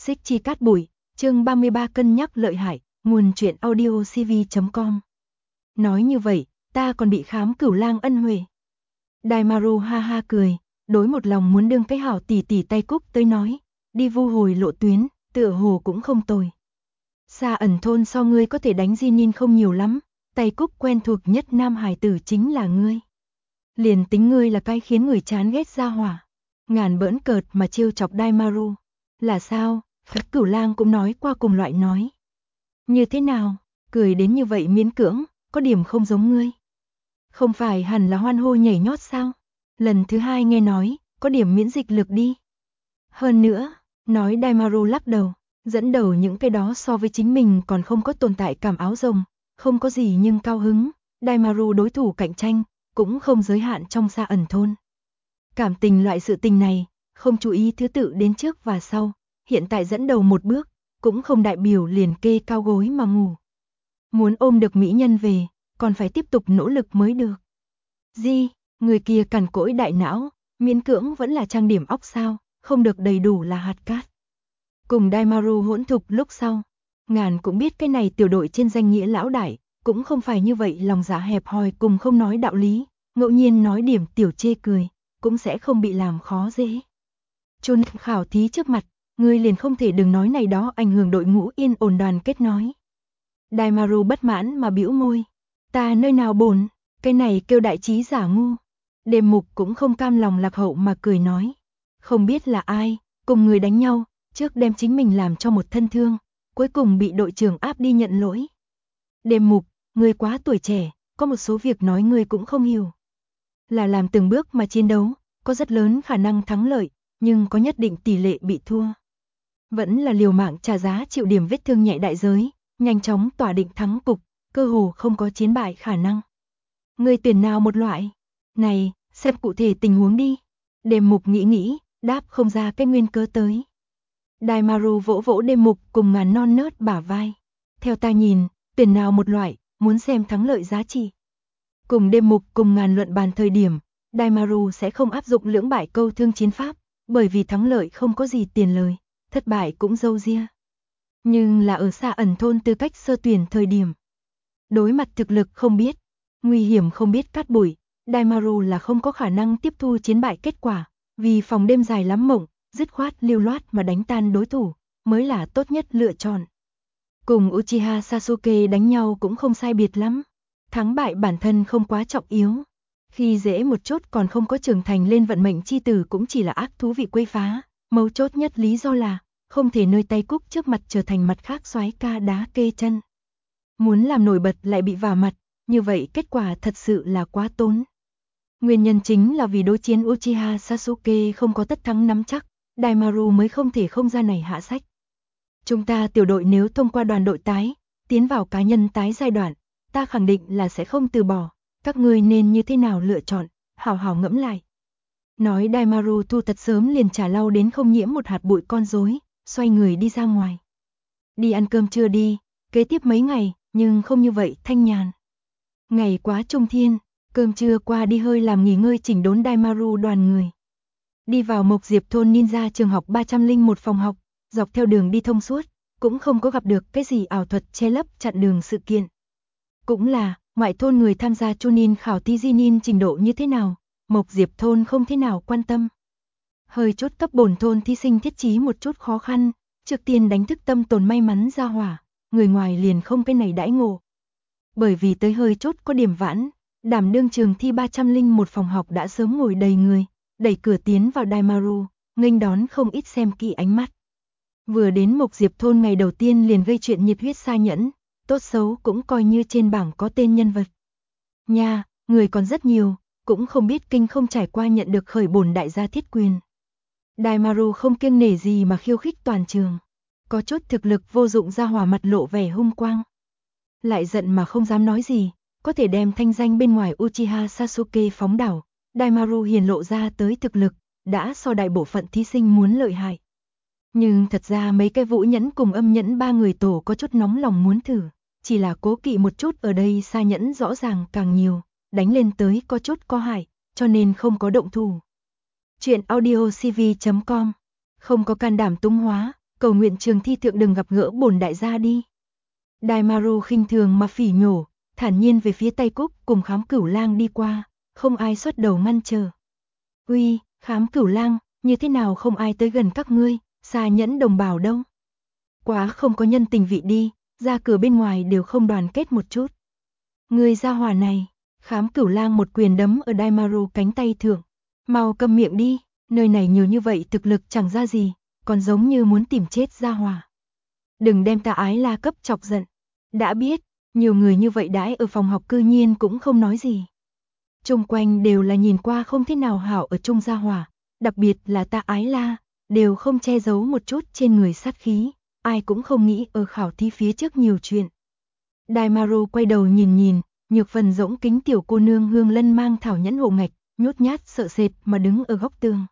Xích chi cát bụi, chương 33 cân nhắc lợi hại, nguồn truyện audio cv.com. Nói như vậy, ta còn bị khám Cửu Lang ân huệ. Daimaru ha ha cười, đối một lòng muốn đương cái hảo tỷ tỷ Tay Cúc tới nói, đi vu hồi lộ tuyến, tựa hồ cũng không tồi. Xa ẩn thôn so ngươi có thể đánh Jinin không nhiều lắm, Tay Cúc quen thuộc nhất nam hải tử chính là ngươi. Liền tính ngươi là cái khiến người chán ghét ra hỏa. Ngàn bỡn cợt mà trêu chọc Daimaru. Là sao? Cửu Lang cũng nói qua cùng loại nói. Như thế nào? Cười đến như vậy miễn cưỡng, có điểm không giống ngươi. Không phải hẳn là hoan hô nhảy nhót sao? Lần thứ hai nghe nói, có điểm miễn dịch lực đi. Hơn nữa, nói Daimaru lắc đầu, dẫn đầu những cái đó so với chính mình còn không có tồn tại cảm áo rồng, không có gì nhưng cao hứng. Daimaru đối thủ cạnh tranh, cũng không giới hạn trong xa ẩn thôn. Cảm tình loại sự tình này, không chú ý thứ tự đến trước và sau, hiện tại dẫn đầu một bước, cũng không đại biểu liền kê cao gối mà ngủ. Muốn ôm được mỹ nhân về, còn phải tiếp tục nỗ lực mới được. Di, người kia cằn cỗi đại não, miễn cưỡng vẫn là trang điểm óc sao, không được đầy đủ là hạt cát. Cùng Daimaru hỗn thục lúc sau, Ngàn cũng biết cái này tiểu đội trên danh nghĩa lão đại, cũng không phải như vậy lòng dạ hẹp hòi cùng không nói đạo lý, ngẫu nhiên nói điểm tiểu chê cười, cũng sẽ không bị làm khó dễ. Chôn khảo thí trước mặt, ngươi liền không thể đừng nói này đó ảnh hưởng đội ngũ yên ổn đoàn kết nói. Daimaru bất mãn mà bĩu môi, ta nơi nào bổn, cái này kêu đại trí giả ngu. Đêm Mục cũng không cam lòng lạc hậu mà cười nói, không biết là ai, cùng người đánh nhau, trước đem chính mình làm cho một thân thương, cuối cùng bị đội trưởng áp đi nhận lỗi. Đêm Mục, ngươi quá tuổi trẻ, có một số việc nói ngươi cũng không hiểu. Là làm từng bước mà chiến đấu, có rất lớn khả năng thắng lợi, nhưng có nhất định tỷ lệ bị thua. Vẫn là liều mạng trả giá chịu điểm vết thương nhẹ đại giới, nhanh chóng tỏa định thắng cục, cơ hồ không có chiến bại khả năng. Ngươi tuyển nào một loại? Này, xem cụ thể tình huống đi. Đêm Mục nghĩ, đáp không ra cái nguyên cớ tới. Daimaru vỗ vỗ Đêm Mục cùng Ngàn non nớt bả vai. Theo ta nhìn, tuyển nào một loại, muốn xem thắng lợi giá trị. Cùng Đêm Mục cùng Ngàn luận bàn thời điểm, Daimaru sẽ không áp dụng lưỡng bại câu thương chiến pháp, bởi vì thắng lợi không có gì tiền lời, thất bại cũng dâu ria. Nhưng là ở xa ẩn thôn tư cách sơ tuyển thời điểm. Đối mặt thực lực không biết, nguy hiểm không biết cát bụi, Daimaru là không có khả năng tiếp thu chiến bại kết quả, vì phòng đêm dài lắm mộng, dứt khoát lưu loát mà đánh tan đối thủ, mới là tốt nhất lựa chọn. Cùng Uchiha Sasuke đánh nhau cũng không sai biệt lắm, thắng bại bản thân không quá trọng yếu. Khi dễ một chút còn không có trưởng thành lên vận mệnh chi tử cũng chỉ là ác thú vị quấy phá, mấu chốt nhất lý do là không thể nơi Tay Cúc trước mặt trở thành mặt khác soái ca đá kê chân. Muốn làm nổi bật lại bị vả mặt, như vậy kết quả thật sự là quá tốn. Nguyên nhân chính là vì đối chiến Uchiha Sasuke không có tất thắng nắm chắc, Daimaru mới không thể không ra này hạ sách. Chúng ta tiểu đội nếu thông qua đoàn đội tái, tiến vào cá nhân tái giai đoạn, ta khẳng định là sẽ không từ bỏ, các ngươi nên như thế nào lựa chọn, hảo hảo ngẫm lại. Nói Daimaru thu thật sớm liền trả lau đến không nhiễm một hạt bụi con rối, xoay người đi ra ngoài. Đi ăn cơm trưa đi, kế tiếp mấy ngày, nhưng không như vậy thanh nhàn. Ngày quá trung thiên, cơm trưa qua đi hơi làm nghỉ ngơi chỉnh đốn Daimaru đoàn người. Đi vào Mộc Diệp thôn ninja trường học 301 phòng học, dọc theo đường đi thông suốt, cũng không có gặp được cái gì ảo thuật che lấp chặn đường sự kiện. Cũng là, ngoại thôn người tham gia Chunin khảo thí Jinin trình độ như thế nào, Mộc Diệp thôn không thế nào quan tâm. Hơi chút cấp bổn thôn thí sinh thiết trí một chút khó khăn, trước tiên đánh thức tâm tồn may mắn ra hỏa, người ngoài liền không cái này đãi ngộ. Bởi vì tới hơi chốt có điểm vãn, đảm đương trường thi 301 phòng học đã sớm ngồi đầy người, đẩy cửa tiến vào Daimaru, nghênh đón không ít xem kỹ ánh mắt. Vừa đến Mộc Diệp thôn ngày đầu tiên liền gây chuyện nhiệt huyết xa nhẫn, tốt xấu cũng coi như trên bảng có tên nhân vật. Nha, người còn rất nhiều, cũng không biết kinh không trải qua nhận được khởi bổn đại gia thiết quyền. Daimaru không kiêng nể gì mà khiêu khích toàn trường. Có chút thực lực vô dụng ra hỏa mặt lộ vẻ hung quang. Lại giận mà không dám nói gì, có thể đem thanh danh bên ngoài Uchiha Sasuke phóng đảo. Daimaru hiển lộ ra tới thực lực, đã so đại bộ phận thí sinh muốn lợi hại. Nhưng thật ra mấy cái Vũ Nhẫn cùng Âm Nhẫn ba người tổ có chút nóng lòng muốn thử, chỉ là cố kỵ một chút ở đây Sa Nhẫn rõ ràng càng nhiều, đánh lên tới có chút có hại, cho nên không có động thủ. Chuyện audio cv.com, không có can đảm tung hóa, cầu nguyện trường thi thượng đừng gặp gỡ bổn đại gia đi. Daimaru khinh thường mà phỉ nhổ, thản nhiên về phía Tây Cúc cùng Khám Cửu Lang đi qua, không ai xuất đầu ngăn trở. Uy, Khám Cửu Lang, như thế nào không ai tới gần các ngươi, Xa Nhẫn đồng bào đâu? Quá không có nhân tình vị đi, ra cửa bên ngoài đều không đoàn kết một chút. Ngươi gia hỏa này, Khám Cửu Lang một quyền đấm ở Daimaru cánh tay thượng. Mau câm miệng đi, nơi này nhiều như vậy thực lực chẳng ra gì, còn giống như muốn tìm chết gia hỏa. Đừng đem ta Ái La cấp chọc giận. Đã biết, nhiều người như vậy đãi ở phòng học cư nhiên cũng không nói gì. Chung quanh đều là nhìn qua không thế nào hảo ở chung gia hỏa, đặc biệt là ta Ái La, đều không che giấu một chút trên người sát khí, ai cũng không nghĩ ở khảo thí phía trước nhiều chuyện. Daimaru quay đầu nhìn nhìn, nhược phần rỗng kính tiểu cô nương Hương Lân mang thảo nhẫn hộ ngạch, nhút nhát sợ sệt mà đứng ở góc tường.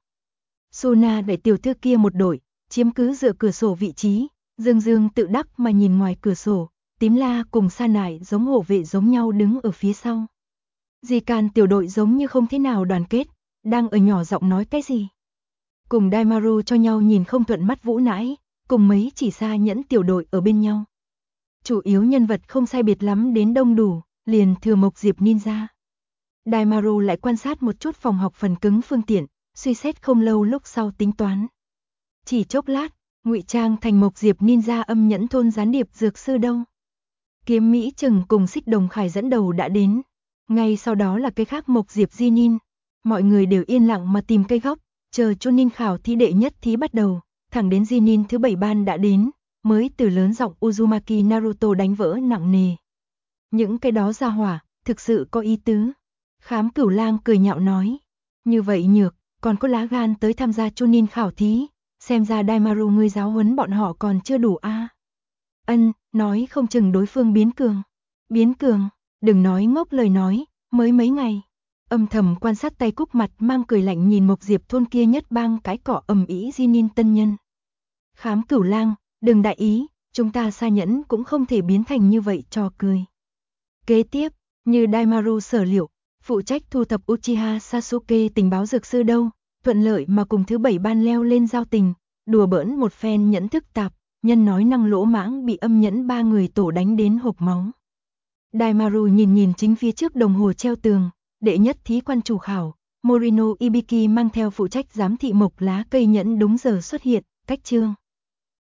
Sona đẩy tiểu thư kia một đội, chiếm cứ dựa cửa sổ vị trí, dương dương tự đắc mà nhìn ngoài cửa sổ, Tím La cùng Sa Nải giống hộ vệ giống nhau đứng ở phía sau. Di Can tiểu đội giống như không thế nào đoàn kết, đang ở nhỏ giọng nói cái gì. Cùng Daimaru cho nhau nhìn không thuận mắt Vũ Nãi, cùng mấy chỉ Sa Nhẫn tiểu đội ở bên nhau. Chủ yếu nhân vật không sai biệt lắm đến đông đủ, liền thừa Mộc Diệp Ninja. Daimaru lại quan sát một chút phòng học phần cứng phương tiện, suy xét không lâu lúc sau tính toán. Chỉ chốc lát, ngụy trang thành Mộc Diệp Ninja âm nhẫn thôn gián điệp dược sư đâu. Kiếm Mỹ Trừng cùng Xích Đồng Khải dẫn đầu đã đến. Ngay sau đó là cái khác Mộc Diệp Di Nin. Mọi người đều yên lặng mà tìm cây góc, chờ cho Nin khảo thí đệ nhất thí bắt đầu, thẳng đến Di Nin thứ 7 ban đã đến, mới từ lớn giọng Uzumaki Naruto đánh vỡ nặng nề. Những cái đó ra hỏa, thực sự có ý tứ. Khám Cửu Lang cười nhạo nói. Như vậy nhược, còn có lá gan tới tham gia Chunin khảo thí, xem ra Daimaru ngươi giáo huấn bọn họ còn chưa đủ a. Ân, nói không chừng đối phương biến cường. Biến cường, đừng nói ngốc lời nói, mới mấy ngày. Âm thầm quan sát Tay Cúc mặt mang cười lạnh nhìn Mộc Diệp thôn kia nhất bang cái cỏ ầm ĩ Jinin tân nhân. Khám Cửu Lang, đừng đại ý, chúng ta Sa Nhẫn cũng không thể biến thành như vậy trò cười. Kế tiếp, như Daimaru sở liệu, phụ trách thu thập Uchiha Sasuke tình báo dược sư đâu, thuận lợi mà cùng thứ 7 ban leo lên giao tình, đùa bỡn một phen nhẫn thức tạp, nhân nói năng lỗ mãng bị âm nhẫn 3 người tổ đánh đến hộc máu. Daimaru nhìn nhìn chính phía trước đồng hồ treo tường, đệ nhất thí quan chủ khảo, Morino Ibiki mang theo phụ trách giám thị mộc lá cây nhẫn đúng giờ xuất hiện, cách chương.